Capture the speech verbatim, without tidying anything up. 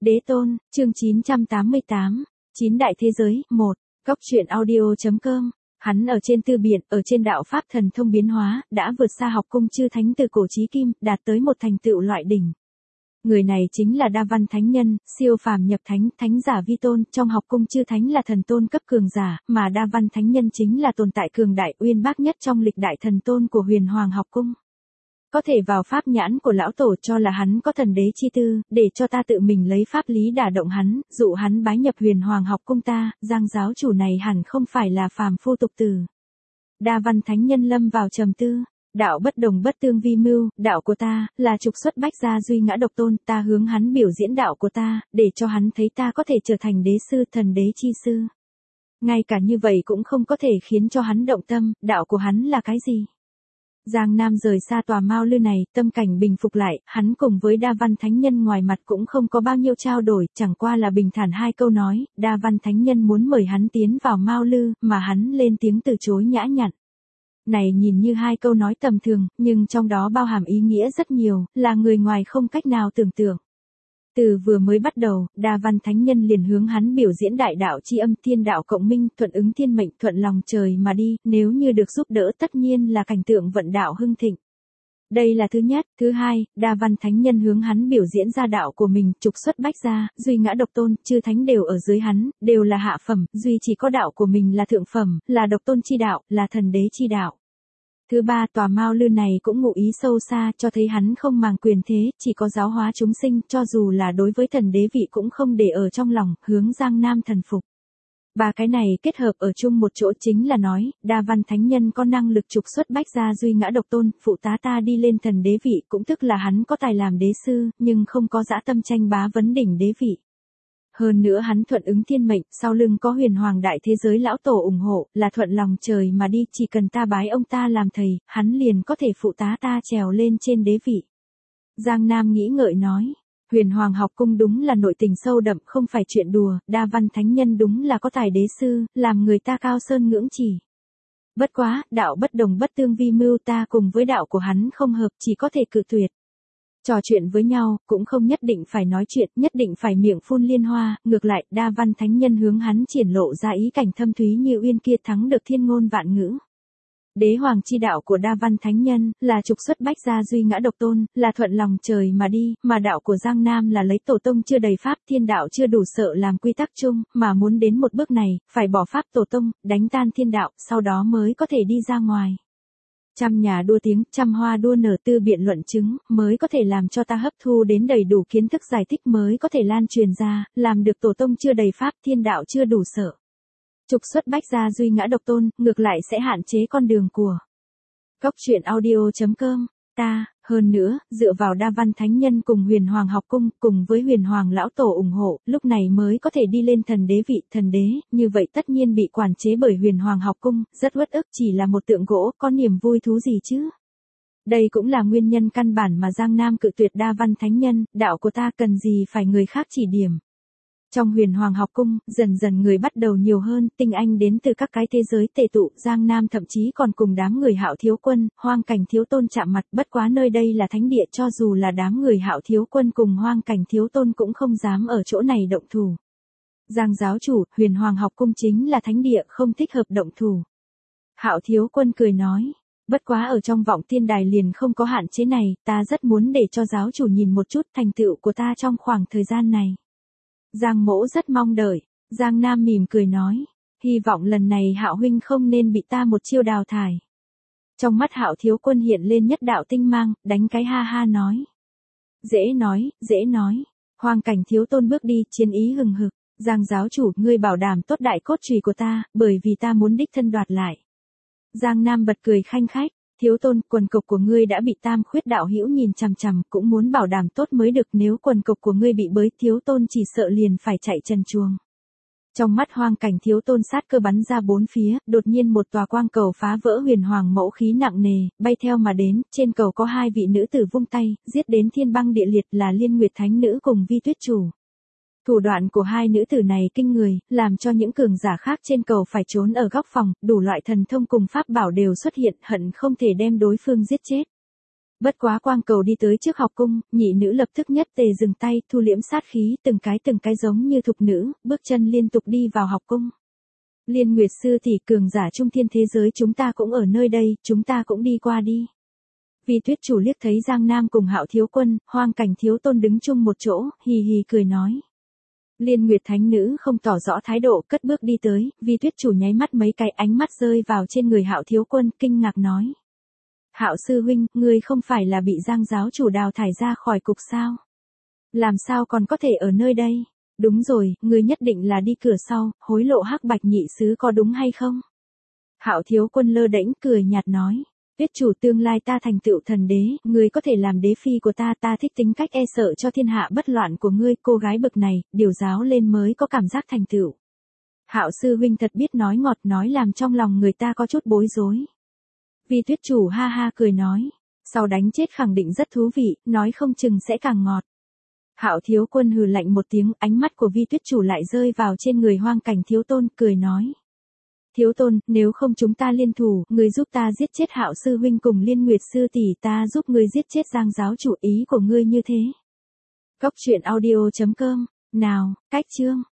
Đế tôn, chương chín trăm tám mươi tám, Chín đại thế giới, một, Góc truyện audio.com. Hắn ở trên tư biện, ở trên đạo pháp thần thông biến hóa, đã vượt xa học cung chư thánh từ cổ chí kim, đạt tới một thành tựu loại đỉnh. Người này chính là Đa Văn Thánh Nhân, siêu phàm nhập thánh, thánh giả vi tôn, trong học cung chư thánh là thần tôn cấp cường giả, mà Đa Văn Thánh Nhân chính là tồn tại cường đại uyên bác nhất trong lịch đại thần tôn của huyền hoàng học cung. Có thể vào pháp nhãn của lão tổ cho là hắn có thần đế chi tư, để cho ta tự mình lấy pháp lý đả động hắn, dụ hắn bái nhập huyền hoàng học cung ta, Giang giáo chủ này hẳn không phải là phàm phu tục tử. Đa Văn Thánh Nhân lâm vào trầm tư, đạo bất đồng bất tương vi mưu, đạo của ta, là trục xuất bách gia duy ngã độc tôn, ta hướng hắn biểu diễn đạo của ta, để cho hắn thấy ta có thể trở thành đế sư, thần đế chi sư. Ngay cả như vậy cũng không có thể khiến cho hắn động tâm, đạo của hắn là cái gì? Giang Nam rời xa tòa Mao Lư này, tâm cảnh bình phục lại, hắn cùng với Đa Văn Thánh Nhân ngoài mặt cũng không có bao nhiêu trao đổi, chẳng qua là bình thản hai câu nói, Đa Văn Thánh Nhân muốn mời hắn tiến vào Mao Lư, mà hắn lên tiếng từ chối nhã nhặn. Này nhìn như hai câu nói tầm thường, nhưng trong đó bao hàm ý nghĩa rất nhiều, là người ngoài không cách nào tưởng tượng. Từ vừa mới bắt đầu, Đa Văn Thánh Nhân liền hướng hắn biểu diễn đại đạo chi âm, thiên đạo cộng minh, thuận ứng thiên mệnh, thuận lòng trời mà đi, nếu như được giúp đỡ tất nhiên là cảnh tượng vận đạo hưng thịnh. Đây là thứ nhất. Thứ hai, Đa Văn Thánh Nhân hướng hắn biểu diễn ra đạo của mình, trục xuất bách gia, duy ngã độc tôn, chư thánh đều ở dưới hắn, đều là hạ phẩm, duy chỉ có đạo của mình là thượng phẩm, là độc tôn chi đạo, là thần đế chi đạo. Thứ ba, tòa Mao Lư này cũng ngụ ý sâu xa, cho thấy hắn không màng quyền thế, chỉ có giáo hóa chúng sinh, cho dù là đối với thần đế vị cũng không để ở trong lòng, hướng Giang Nam thần phục. Ba cái này kết hợp ở chung một chỗ chính là nói, Đa Văn Thánh Nhân có năng lực trục xuất bách gia duy ngã độc tôn, phụ tá ta đi lên thần đế vị, cũng tức là hắn có tài làm đế sư, nhưng không có dã tâm tranh bá vấn đỉnh đế vị. Hơn nữa hắn thuận ứng thiên mệnh, sau lưng có huyền hoàng đại thế giới lão tổ ủng hộ, là thuận lòng trời mà đi, chỉ cần ta bái ông ta làm thầy, hắn liền có thể phụ tá ta trèo lên trên đế vị. Giang Nam nghĩ ngợi nói, huyền hoàng học cung đúng là nội tình sâu đậm, không phải chuyện đùa, Đa Văn Thánh Nhân đúng là có tài đế sư, làm người ta cao sơn ngưỡng chỉ. Bất quá, đạo bất đồng bất tương vi mưu, ta cùng với đạo của hắn không hợp, chỉ có thể cự tuyệt. Trò chuyện với nhau, cũng không nhất định phải nói chuyện, nhất định phải miệng phun liên hoa, ngược lại, Đa Văn Thánh Nhân hướng hắn triển lộ ra ý cảnh thâm thúy như uyên kia thắng được thiên ngôn vạn ngữ. Đế hoàng chi đạo của Đa Văn Thánh Nhân, là trục xuất bách gia duy ngã độc tôn, là thuận lòng trời mà đi, mà đạo của Giang Nam là lấy tổ tông chưa đầy pháp, thiên đạo chưa đủ sợ làm quy tắc chung, mà muốn đến một bước này, phải bỏ pháp tổ tông, đánh tan thiên đạo, sau đó mới có thể đi ra ngoài. Trăm nhà đua tiếng, trăm hoa đua nở, tư biện luận chứng, mới có thể làm cho ta hấp thu đến đầy đủ kiến thức, giải thích mới có thể lan truyền ra, làm được tổ tông chưa đầy pháp, thiên đạo chưa đủ sợ. Trục xuất bách gia duy ngã độc tôn, ngược lại sẽ hạn chế con đường của Góc truyện audio.com. Ta, hơn nữa, dựa vào Đa Văn Thánh Nhân cùng huyền hoàng học cung, cùng với huyền hoàng lão tổ ủng hộ, lúc này mới có thể đi lên thần đế vị, thần đế, như vậy tất nhiên bị quản chế bởi huyền hoàng học cung, rất uất ức, chỉ là một tượng gỗ, có niềm vui thú gì chứ? Đây cũng là nguyên nhân căn bản mà Giang Nam cự tuyệt Đa Văn Thánh Nhân, đạo của ta cần gì phải người khác chỉ điểm. Trong huyền hoàng học cung, dần dần người bắt đầu nhiều hơn, tinh anh đến từ các cái thế giới tề tụ, Giang Nam thậm chí còn cùng đám người Hạo Thiếu Quân, Hoang Cảnh Thiếu Tôn chạm mặt, bất quá nơi đây là thánh địa, cho dù là đám người Hạo Thiếu Quân cùng Hoang Cảnh Thiếu Tôn cũng không dám ở chỗ này động thủ. Giang giáo chủ, huyền hoàng học cung chính là thánh địa, không thích hợp động thủ. Hạo Thiếu Quân cười nói, bất quá ở trong vọng tiên đài liền không có hạn chế này, ta rất muốn để cho giáo chủ nhìn một chút thành tựu của ta trong khoảng thời gian này. Giang Mỗ rất mong đợi, Giang Nam mỉm cười nói, hy vọng lần này Hạo huynh không nên bị ta một chiêu đào thải. Trong mắt Hạo Thiếu Quân hiện lên nhất đạo tinh mang, đánh cái ha ha nói. Dễ nói, dễ nói, Hoang Cảnh Thiếu Tôn bước đi, chiến ý hừng hực, Giang giáo chủ, ngươi bảo đảm tốt đại cốt trùy của ta, bởi vì ta muốn đích thân đoạt lại. Giang Nam bật cười khanh khách. Thiếu Tôn, quần cộc của ngươi đã bị Tam Khuyết đạo hữu nhìn chằm chằm, cũng muốn bảo đảm tốt mới được, nếu quần cộc của ngươi bị bới, Thiếu Tôn chỉ sợ liền phải chạy trần truồng. Trong mắt Hoang Cảnh Thiếu Tôn sát cơ bắn ra bốn phía, đột nhiên một tòa quang cầu phá vỡ huyền hoàng mẫu khí nặng nề, bay theo mà đến, trên cầu có hai vị nữ tử vung tay, giết đến thiên băng địa liệt, là Liên Nguyệt Thánh Nữ cùng Vi Tuyết Chủ. Thủ đoạn của hai nữ tử này kinh người, làm cho những cường giả khác trên cầu phải trốn ở góc phòng, đủ loại thần thông cùng pháp bảo đều xuất hiện, hận không thể đem đối phương giết chết. Bất quá quang cầu đi tới trước học cung, nhị nữ lập tức nhất tề dừng tay, thu liễm sát khí, từng cái từng cái giống như thục nữ, bước chân liên tục đi vào học cung. Liên Nguyệt sư tỷ, cường giả trung thiên thế giới chúng ta cũng ở nơi đây, chúng ta cũng đi qua đi. Vi Tuyết Chủ liếc thấy Giang Nam cùng Hạo Thiếu Quân, Hoang Cảnh Thiếu Tôn đứng chung một chỗ, hì hì cười nói. Liên Nguyệt thánh nữ không tỏ rõ thái độ, cất bước đi tới, Vi Tuyết Chủ nháy mắt mấy cái, ánh mắt rơi vào trên người Hạo Thiếu Quân, kinh ngạc nói. Hạo sư huynh, ngươi không phải là bị Giang giáo chủ đào thải ra khỏi cục sao? Làm sao còn có thể ở nơi đây? Đúng rồi, ngươi nhất định là đi cửa sau, hối lộ Hắc Bạch nhị sứ có đúng hay không? Hạo Thiếu Quân lơ đễnh cười nhạt nói. Tuyết Chủ, tương lai ta thành tựu thần đế, ngươi có thể làm đế phi của ta, ta thích tính cách e sợ cho thiên hạ bất loạn của ngươi, cô gái bậc này, điều giáo lên mới có cảm giác thành tựu. Hạo sư huynh thật biết nói ngọt, nói làm trong lòng người ta có chút bối rối. Vi Tuyết Chủ ha ha cười nói, sau đánh chết khẳng định rất thú vị, nói không chừng sẽ càng ngọt. Hạo Thiếu Quân hừ lạnh một tiếng, ánh mắt của Vi Tuyết Chủ lại rơi vào trên người Hoang Cảnh Thiếu Tôn, cười nói. Thiếu Tôn, nếu không chúng ta liên thủ, người giúp ta giết chết Hạo sư huynh cùng Liên Nguyệt sư tỷ, ta giúp ngươi giết chết Giang giáo chủ, ý của ngươi như thế. Cốc truyện audio chấm com, nào, cách chương.